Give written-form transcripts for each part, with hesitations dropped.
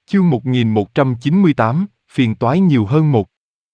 Chương 1198, phiền toái nhiều hơn một.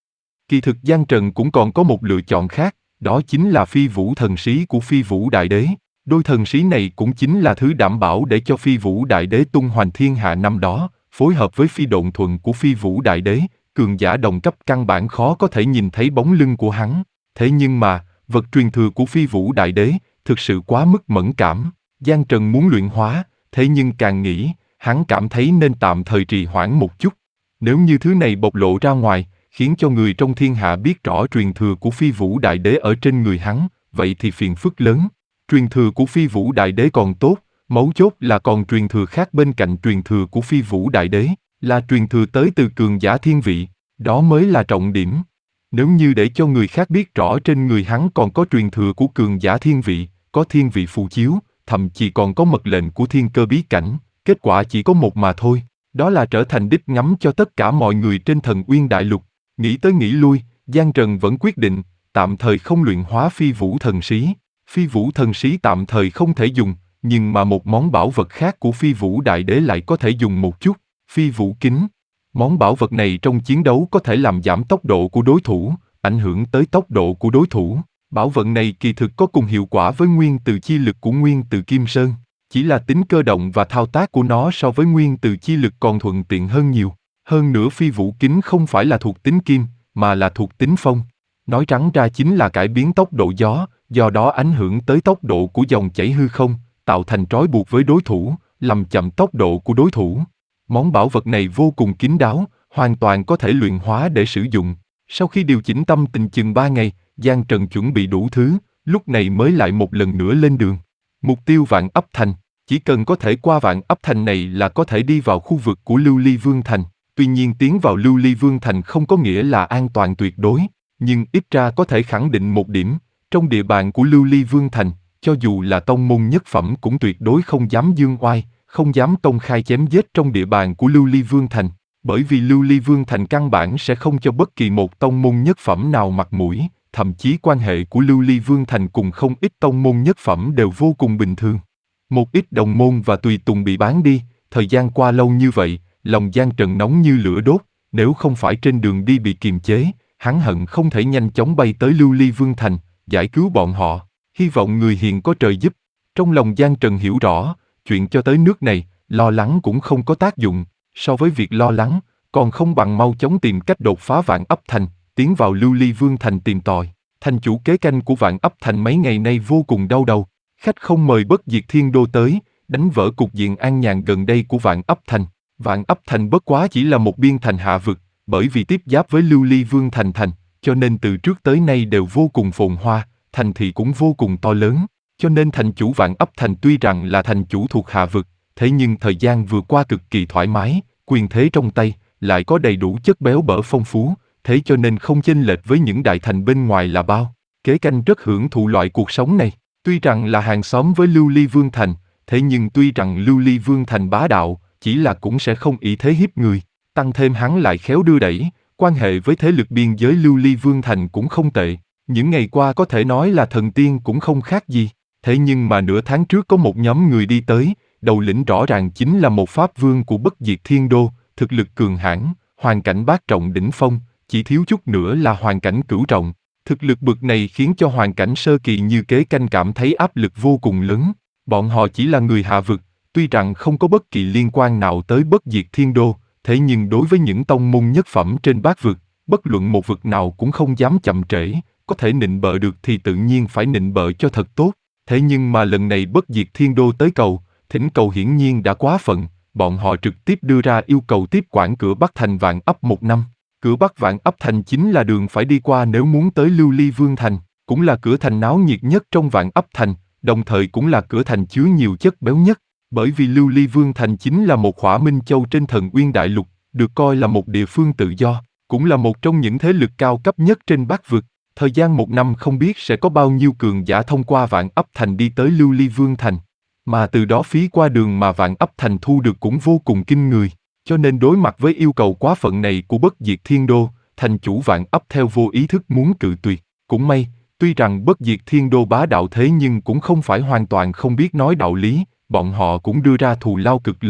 Kỳ thực Giang Trần cũng còn có một lựa chọn khác, đó chính là Phi Vũ thần sĩ của Phi Vũ Đại Đế. Đôi thần sĩ này cũng chính là thứ đảm bảo để cho Phi Vũ Đại Đế tung hoành thiên hạ năm đó, phối hợp với phi độn thuận của Phi Vũ Đại Đế, cường giả đồng cấp căn bản khó có thể nhìn thấy bóng lưng của hắn. Thế nhưng mà, vật truyền thừa của Phi Vũ Đại Đế thực sự quá mức mẫn cảm. Giang Trần muốn luyện hóa, thế nhưng càng nghĩ, hắn cảm thấy nên tạm thời trì hoãn một chút. Nếu như thứ này bộc lộ ra ngoài, khiến cho người trong thiên hạ biết rõ truyền thừa của Phi Vũ Đại Đế ở trên người hắn, vậy thì phiền phức lớn. Truyền thừa của Phi Vũ Đại Đế còn tốt, mấu chốt là còn truyền thừa khác bên cạnh truyền thừa của Phi Vũ Đại Đế, là truyền thừa tới từ cường giả thiên vị, đó mới là trọng điểm. Nếu như để cho người khác biết rõ trên người hắn còn có truyền thừa của cường giả thiên vị, có thiên vị phù chiếu, thậm chí còn có mật lệnh của thiên cơ bí cảnh, kết quả chỉ có một mà thôi, đó là trở thành đích ngắm cho tất cả mọi người trên Thần Uyên Đại Lục. Nghĩ tới nghĩ lui, Giang Trần vẫn quyết định, tạm thời không luyện hóa Phi Vũ thần sĩ. Phi Vũ thần sĩ tạm thời không thể dùng, nhưng mà một món bảo vật khác của Phi Vũ Đại Đế lại có thể dùng một chút, Phi Vũ kính. Món bảo vật này trong chiến đấu có thể làm giảm tốc độ của đối thủ, ảnh hưởng tới tốc độ của đối thủ. Bảo vật này kỳ thực có cùng hiệu quả với nguyên từ chi lực của nguyên từ Kim Sơn, chỉ là tính cơ động và thao tác của nó so với nguyên từ chi lực còn thuận tiện hơn nhiều. Hơn nữa Phi Vũ kính không phải là thuộc tính kim, mà là thuộc tính phong. Nói trắng ra chính là cải biến tốc độ gió, do đó ảnh hưởng tới tốc độ của dòng chảy hư không, tạo thành trói buộc với đối thủ, làm chậm tốc độ của đối thủ. Món bảo vật này vô cùng kín đáo, hoàn toàn có thể luyện hóa để sử dụng. Sau khi điều chỉnh tâm tình chừng 3 ngày, Giang Trần chuẩn bị đủ thứ, lúc này mới lại một lần nữa lên đường. Mục tiêu Vạn Ấp Thành, chỉ cần có thể qua Vạn Ấp Thành này là có thể đi vào khu vực của Lưu Ly Vương Thành. Tuy nhiên tiến vào Lưu Ly Vương Thành không có nghĩa là an toàn tuyệt đối, nhưng ít ra có thể khẳng định một điểm, trong địa bàn của Lưu Ly Vương Thành, cho dù là tông môn nhất phẩm cũng tuyệt đối không dám dương oai, không dám công khai chém giết trong địa bàn của Lưu Ly Vương Thành, bởi vì Lưu Ly Vương Thành căn bản sẽ không cho bất kỳ một tông môn nhất phẩm nào mặt mũi, thậm chí quan hệ của Lưu Ly Vương Thành cùng không ít tông môn nhất phẩm đều vô cùng bình thường. Một ít đồng môn và tùy tùng bị bán đi, thời gian qua lâu như vậy, lòng Giang Trần nóng như lửa đốt, nếu không phải trên đường đi bị kiềm chế, hắn hận không thể nhanh chóng bay tới Lưu Ly Vương Thành, giải cứu bọn họ, hy vọng người hiền có trời giúp. Trong lòng Giang Trần hiểu rõ, chuyện cho tới nước này, lo lắng cũng không có tác dụng, so với việc lo lắng, còn không bằng mau chóng tìm cách đột phá Vạn Ấp Thành, tiến vào Lưu Ly Vương Thành tìm tòi. Thành chủ kế canh của Vạn Ấp Thành mấy ngày nay vô cùng đau đầu, khách không mời Bất Diệt Thiên Đô tới, đánh vỡ cục diện an nhàn gần đây của Vạn Ấp Thành. Vạn Ấp Thành bất quá chỉ là một biên thành hạ vực, bởi vì tiếp giáp với Lưu Ly Vương Thành, cho nên từ trước tới nay đều vô cùng phồn hoa, thành thị cũng vô cùng to lớn, cho nên thành chủ Vạn Ấp Thành tuy rằng là thành chủ thuộc hạ vực, thế nhưng thời gian vừa qua cực kỳ thoải mái, quyền thế trong tay, lại có đầy đủ chất béo bở phong phú, thế cho nên không chênh lệch với những đại thành bên ngoài là bao. Kế canh rất hưởng thụ loại cuộc sống này, tuy rằng là hàng xóm với Lưu Ly Vương Thành, thế nhưng tuy rằng Lưu Ly Vương Thành bá đạo, chỉ là cũng sẽ không ý thế hiếp người, tăng thêm hắn lại khéo đưa đẩy, quan hệ với thế lực biên giới Lưu Ly Vương Thành cũng không tệ. Những ngày qua có thể nói là thần tiên cũng không khác gì, thế nhưng mà nửa tháng trước có một nhóm người đi tới, đầu lĩnh rõ ràng chính là một pháp vương của Bất Diệt Thiên Đô, thực lực cường hãn, hoàn cảnh bát trọng đỉnh phong, chỉ thiếu chút nữa là hoàn cảnh cửu trọng. Thực lực bực này khiến cho hoàn cảnh sơ kỳ như Kế Canh cảm thấy áp lực vô cùng lớn. Bọn họ chỉ là người hạ vực, tuy rằng không có bất kỳ liên quan nào tới Bất Diệt Thiên Đô, thế nhưng đối với những tông môn nhất phẩm trên bát vực, bất luận một vực nào cũng không dám chậm trễ, có thể nịnh bợ được thì tự nhiên phải nịnh bợ cho thật tốt. Thế nhưng mà lần này Bất Diệt Thiên Đô tới cầu, thỉnh cầu hiển nhiên đã quá phận, bọn họ trực tiếp đưa ra yêu cầu tiếp quản cửa Bắc thành Vạn Ấp 1 năm. Cửa Bắc Vạn Ấp Thành chính là đường phải đi qua nếu muốn tới Lưu Ly Vương Thành, cũng là cửa thành náo nhiệt nhất trong Vạn Ấp Thành, đồng thời cũng là cửa thành chứa nhiều chất béo nhất, bởi vì Lưu Ly Vương Thành chính là một khỏa minh châu trên Thần Uyên Đại Lục, được coi là một địa phương tự do, cũng là một trong những thế lực cao cấp nhất trên Bắc vực. Thời gian 1 năm không biết sẽ có bao nhiêu cường giả thông qua Vạn Ấp Thành đi tới Lưu Ly Vương Thành, mà từ đó phí qua đường mà Vạn Ấp Thành thu được cũng vô cùng kinh người. Cho nên đối mặt với yêu cầu quá phận này của Bất Diệt Thiên Đô, thành chủ Vạn Ấp theo vô ý thức muốn cự tuyệt. Cũng may, tuy rằng Bất Diệt Thiên Đô bá đạo thế nhưng cũng không phải hoàn toàn không biết nói đạo lý, bọn họ cũng đưa ra thù lao cực lớn,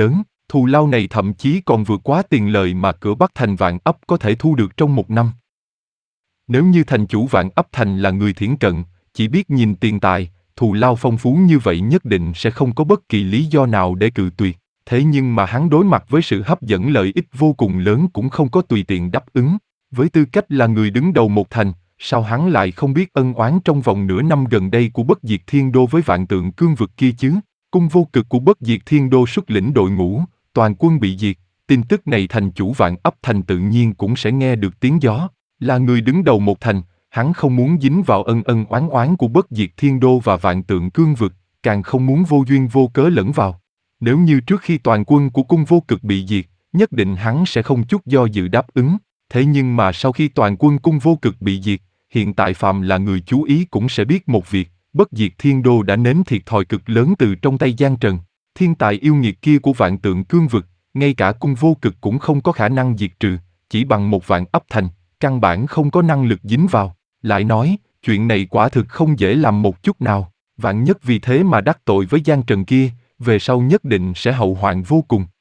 Thù lao này thậm chí còn vượt quá tiền lời mà cửa Bắc thành Vạn Ấp có thể thu được trong một năm. Nếu như thành chủ Vạn Ấp thành là người thiển cận, chỉ biết nhìn tiền tài, thù lao phong phú như vậy nhất định sẽ không có bất kỳ lý do nào để cự tuyệt. Thế nhưng mà hắn đối mặt với sự hấp dẫn lợi ích vô cùng lớn cũng không có tùy tiện đáp ứng. Với tư cách là người đứng đầu một thành, sao hắn lại không biết ân oán trong vòng nửa năm gần đây của Bất Diệt Thiên Đô với Vạn Tượng Cương Vực kia chứ? Cung vô cực của Bất Diệt Thiên Đô xuất lĩnh đội ngũ, toàn quân bị diệt, tin tức này thành chủ Vạn Ấp thành tự nhiên cũng sẽ nghe được tiếng gió. Là người đứng đầu một thành, hắn không muốn dính vào ân ân oán oán của Bất Diệt Thiên Đô và Vạn Tượng Cương Vực, càng không muốn vô duyên vô cớ lẫn vào. Nếu như trước khi toàn quân của cung vô cực bị diệt, nhất định hắn sẽ không chút do dự đáp ứng. Thế nhưng mà sau khi toàn quân cung vô cực bị diệt, hiện tại phàm là người chú ý cũng sẽ biết một việc, Bất Diệt Thiên Đô đã nếm thiệt thòi cực lớn từ trong tay Giang Trần. Thiên tài yêu nghiệt kia của Vạn Tượng Cương Vực, ngay cả cung vô cực cũng không có khả năng diệt trừ, chỉ bằng một Vạn Ấp thành, căn bản không có năng lực dính vào. Lại nói, chuyện này quả thực không dễ làm một chút nào, vạn nhất vì thế mà đắc tội với Giang Trần kia, về sau nhất định sẽ hậu hoạn vô cùng.